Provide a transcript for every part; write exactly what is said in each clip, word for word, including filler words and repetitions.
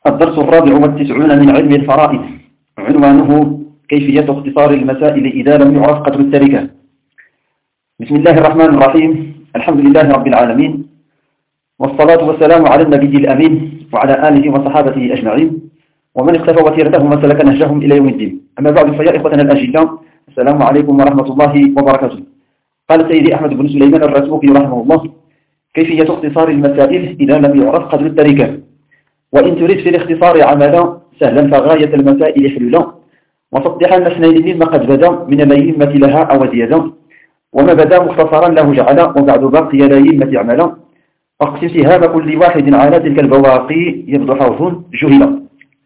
الدرس الرابع والتسعون من علم الفرائض، عنوانه كيفية اختصار المسائل إذا لم يعرف قدر التركة. بسم الله الرحمن الرحيم، الحمد لله رب العالمين، والصلاة والسلام على النبي الأمين وعلى آله وصحابته أجمعين ومن اقتفى وسيرتهم وسلك نهجهم إلى يوم الدين. أما بعد، فيا إخوتنا الأجلاء، السلام عليكم ورحمة الله وبركاته. قال سيدي أحمد بن سليمان الرسوقي رحمه الله: كيفية اختصار المسائل إذا لم يعرف قدر التركة. وإن تريد في الاختصار عملا سهلا فغاية المسائل حلولا، وصدحا اثنين مما قد بدا من الأئمة لها أو زيادة، وما بدا مختصرا له جعلا، وبعد بقي الأئمة عملا، واقسم سهام كل واحد على تلك البواقي يبدو حرف جهلا.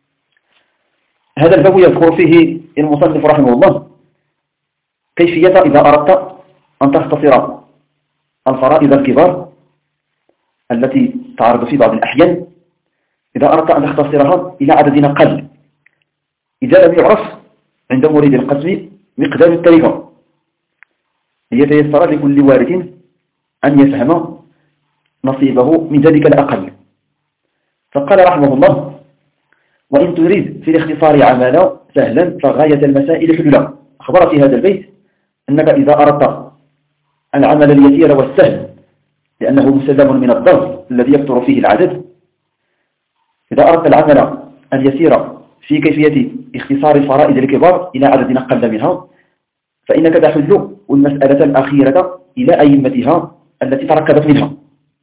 هذا الباب يذكر فيه المصنف رحمه الله كيفية إذا أردت أن تختصر الفرائض الكبار التي تعرض في بعض الأحيان، إذا أردت أن تختصرها إلى عدد أقل إذا لم يعرف عند مريد القسم مقدار التركة، ليتيسر لكل وارث أن يفهم نصيبه من ذلك الأقل. فقال رحمه الله: وإن تريد في الاختصار عملا سهلا فغاية المسائل حلولا. أخبر في هذا البيت أنك إذا أردت العمل اليسير والسهل، لأنه مسلم من الضغط الذي يكثر فيه العدد، إذا أردت العمل اليسير في كيفية اختصار الفرائض الكبار إلى عدد أقل منها، فإنك تحل المسألة الأخيرة إلى أئمتها التي تركبت منها.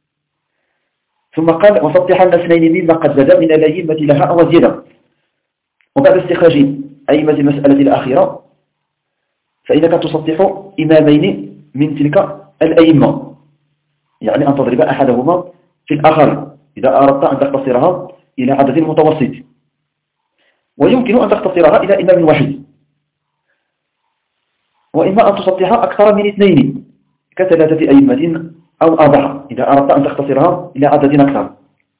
ثم قال: وسطحا الاثنين مما قد بدا من الأئمة لها أو زيادة. وبعد استخراج أئمة المسألة الأخيرة فإنك تسطح إمامين من تلك الأئمة، يعني أن تضرب أحدهما في الآخر إذا أردت أن تختصرها إلى عدد متوسط، ويمكن أن تختصرها إلى إمام واحد، وإما أن تسطحها أكثر من اثنين كثلاثة أئمة أو أربعة إذا أردت أن تختصرها إلى عدد أكثر.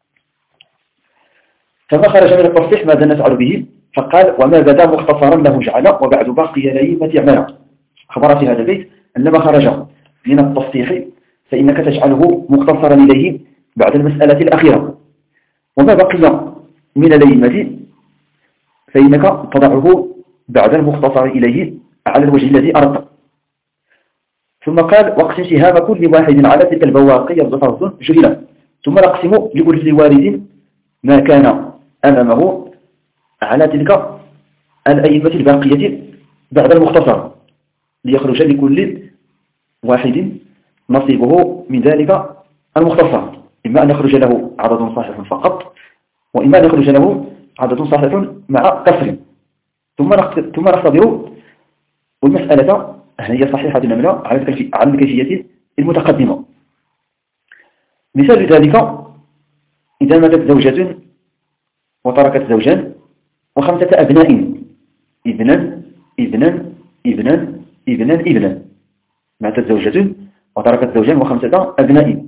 فما خرج من التصحيح ماذا نفعل به؟ فقال: وما بدا مختصرا له جعلا، وبعد باقي الأئمة عملا. خبر في هذا البيت أن ما خرج من التصحيح فإنك تجعله مختصرا إليه بعد المسألة الأخيرة، وما بقي من الأئمة فإنك تضعه بعد المختصر إليه على الوجه الذي أردت. ثم قال: واقسم سهام كل واحد على تلك البواقي يبدو فرض جهلا. ثم نقسم لكل وارث ما كان أمامه على تلك الأئمة الباقية بعد المختصر، ليخرج لكل واحد نصيبه من ذلك المختصر، إما أن يخرج له عدد صحيح فقط، وإما أن يخرج له عدد صحيح مع كسر. ثم ثم نختبر والمسألة هل هي صحيحة أم لا على الكيفية المتقدمة. مثال ذلك: إذا ماتت زوجة وتركت زوجان وخمسة أبناء، ابنا ابنا ابنا ابنا ابنا. ماتت زوجة وتركت زوجان وخمسة أبناء،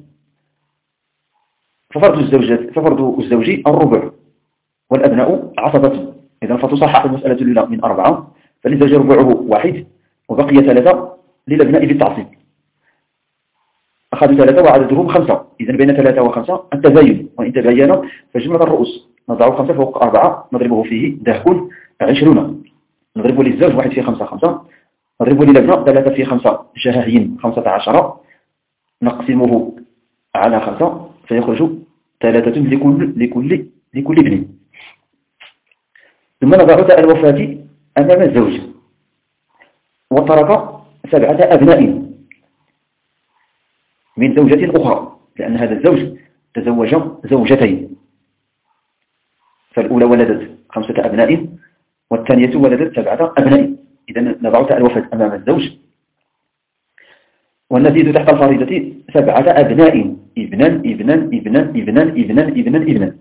ففرض الزوجة ففرض الزوج الربع والأبناء عصبة. إذا فتصحح المسألة الأولى من أربعة، فللزوج ربعه واحد وبقي ثلاثة للأبناء بالتعصيب. أخذوا ثلاثة وعددهم خمسة، إذن بين ثلاثة وخمسة التزايد، وإن تبين فجملة الرؤوس نضع خمسة فوق أربعة نضربه فيه ذهب عشرون، نضربه للزوج واحد في خمسة خمسة، نضربه للأبناء ثلاثة في خمسة جهاهين خمسة عشر، نقسمه على خمسة فيخرج ثلاثة لكل لكل لكل ابن. ثم نضع تاء الوفاة أمام الزوج، وترك سبعة أبناء من زوجة أخرى، لأن هذا الزوج تزوج زوجتين، فالأولى ولدت خمسة أبناء والثانية ولدت سبعة أبناء. إذا نضع تاء الوفاة أمام الزوج، والنزيد تحت الفريضة سبعة أبناء، ابنا ابنا ابنا ابنا ابنا ابنا ابنا.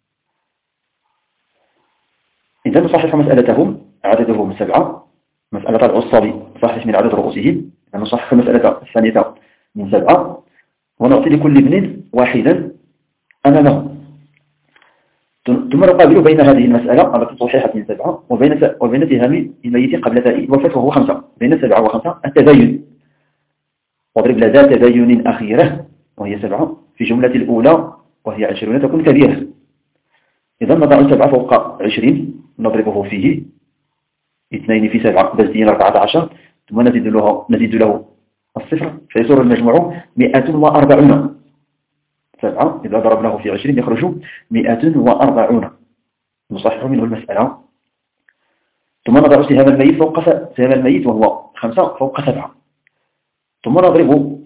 إذا نصحح مسألتهم عددهم سبعة، مسألة العصاب صحيح من عدد رؤوسهم، نصحح المسألة الثانية من سبعة، ونعطي لكل ابن واحدا أمامه. ثم نقابل بين هذه المسألة التي صححت من سبعة وبين وبين سهام الميت قبل تاء الوفاة وهو خمسة، بين سبعة وخمسة التباين، واضرب لذا تباين أخيرة وهي سبعة في جملة الأولى وهي عشرون تكون كبيرة. إذا نضع سبعة فوق عشرين نضربه فيه اثنين في سبعة بزدين أربعة عشر ثم نزيد له نزيد له الصفر فيصير المجموع مئة وأربعون. سبعة إذا ضربناه في عشرين يخرج مئة وأربعون. نصحح منه المسألة. ثم نضع سهام الميت فوق سهام الميت وهو خمسة فوق سبعة. ثم نضرب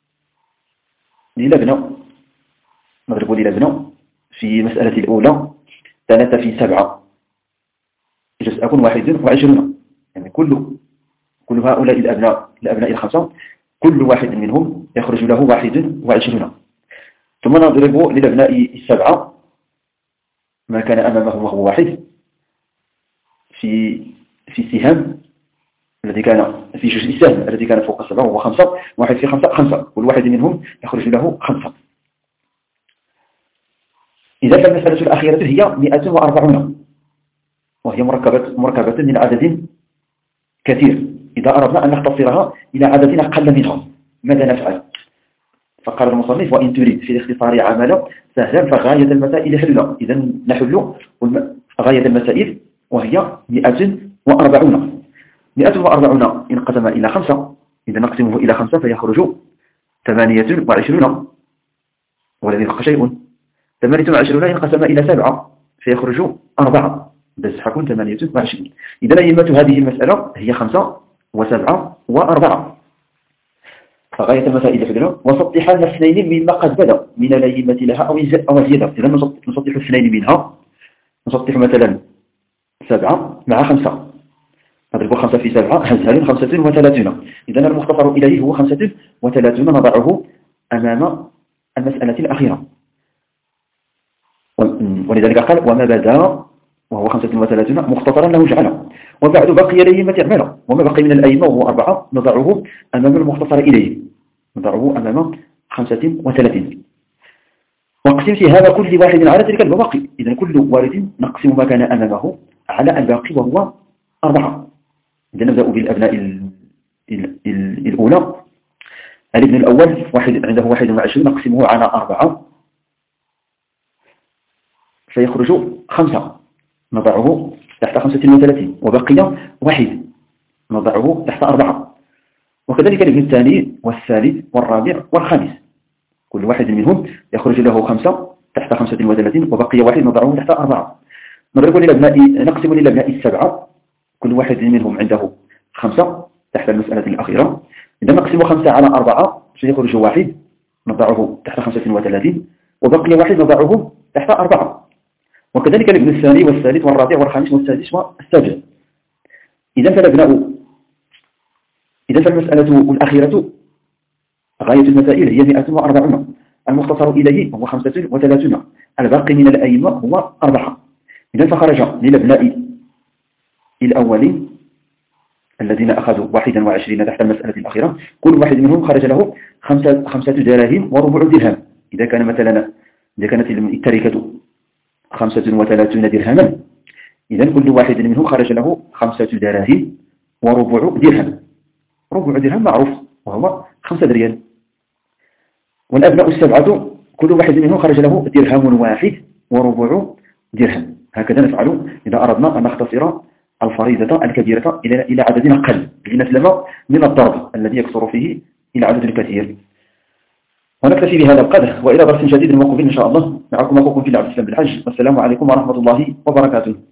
للبنة نضرب للبنة في مسألة الأولى ثلاثة في سبعة يجب أكون واحد وعشرون. يعني كل كل هؤلاء الأبناء الأبناء الخمسة كل واحد منهم يخرج له واحد وعشرون. ثم نضرب للأبناء السبعة ما كان أمامه وهو واحد في في السهام الذي كان في جزء السهم الذي كان فوق السبعة وهو خمسة. واحد في خمسة خمسة كل واحد منهم يخرج له خمسة. إذا فالمسألة الأخيرة هي مئة وأربعون وهي مركبة مركبة من عدد كثير. إذا أردنا أن نختصرها إلى عدد أقل منها ماذا نفعل؟ فقال المصنف وإن تريد في الاختصار عملا سهلا فغاية المسائل حلا. إذا نحل غاية المسائل وهي مئة وأربعون. مئة وأربعون انقسم إلى خمسة إذا نقسمه إلى خمسة فيخرج ثمانية وعشرون والذي يبقى شيء. ثمانية وعشرون انقسم إلى سبعة فيخرج أربعة بس حكون ثمانية وعشرين. إذا أئمة هذه المسألة هي خمسة وسبعة وأربعة. فغاية المسائل حلنا وسطح الاثنين مما قد بدأ من الأئمة لها أو زيادة. إذا نسطح اثنين منها نسطح مثلا سبعة مع خمسة نضرب خمسة في سبعة هزهل خمسة وثلاثون. إذا المختصر إليه هو خمسة وثلاثون نضعه أمام المسألة الأخيرة. ولذلك قال وما بدا وهو خمسة وثلاثون مختصرا له جعله. وبعد بقي الأئمة عمله وما بقي من الأئمة وهو أربعة نضعه أمام المختصر إليه نضعه أمام خمسة وثلاثين. ونقسم في هذا كل واحد على تلك البواقي. إذا كل وارد نقسم ما كان أمامه على الباقي وهو أربعة. إذا نبدأ بالأبناء ال ال ال الأولى. الابن الأول واحد عنده واحد وعشرين نقسمه على أربعة فيخرج خمسة نضعه تحت خمسة وثلاثين وبقي واحد نضعه تحت أربعة. وكذلك الابن الثاني والثالث والرابع والخامس كل واحد منهم يخرج له خمسة تحت خمسة وثلاثين وبقي واحد نضعه تحت أربعة. نضرب للأبناء نقسم للأبناء السبعة كل واحد منهم عنده خمسة تحت المسألة الأخيرة. إذا نقسم خمسة على أربعة سيخرج واحد نضعه تحت خمسة وثلاثين وبقي واحد نضعه تحت أربعة. وكذلك الابن الثاني والثالث والرابع والخامس والسادس والسابع. إذا فالأبناء إذا فالمسألة الأخيرة غاية المسائل هي مئة وأربعون المختصر إليه هو خمسة وثلاثون الباقي من الأئمة هو أربعة. إذا فخرج للأبناء الأولين الذين أخذوا واحدا وعشرين تحت المسألة الأخيرة كل واحد منهم خرج له خمسة, خمسة دراهم وربع درهم. إذا كان مثلا إذا كانت التركة خمسة وثلاثون درهما إذا كل واحد منهم خرج له خمسة دراهم وربع درهم. ربع درهم معروف وهو خمسة ريال. والأبناء السبعة كل واحد منهم خرج له درهم واحد وربع درهم. هكذا نفعل إذا أردنا أن نختصر الفريضة الكبيرة إلى إلى عدد أقل لنسلم من الضرب الذي يكثر فيه إلى عدد كثير. ونكتفي بهذا القدر وإلى درس جديد مقبل إن شاء الله. معكم أخوكم في العبد الإسلام بالحج والسلام عليكم ورحمة الله وبركاته.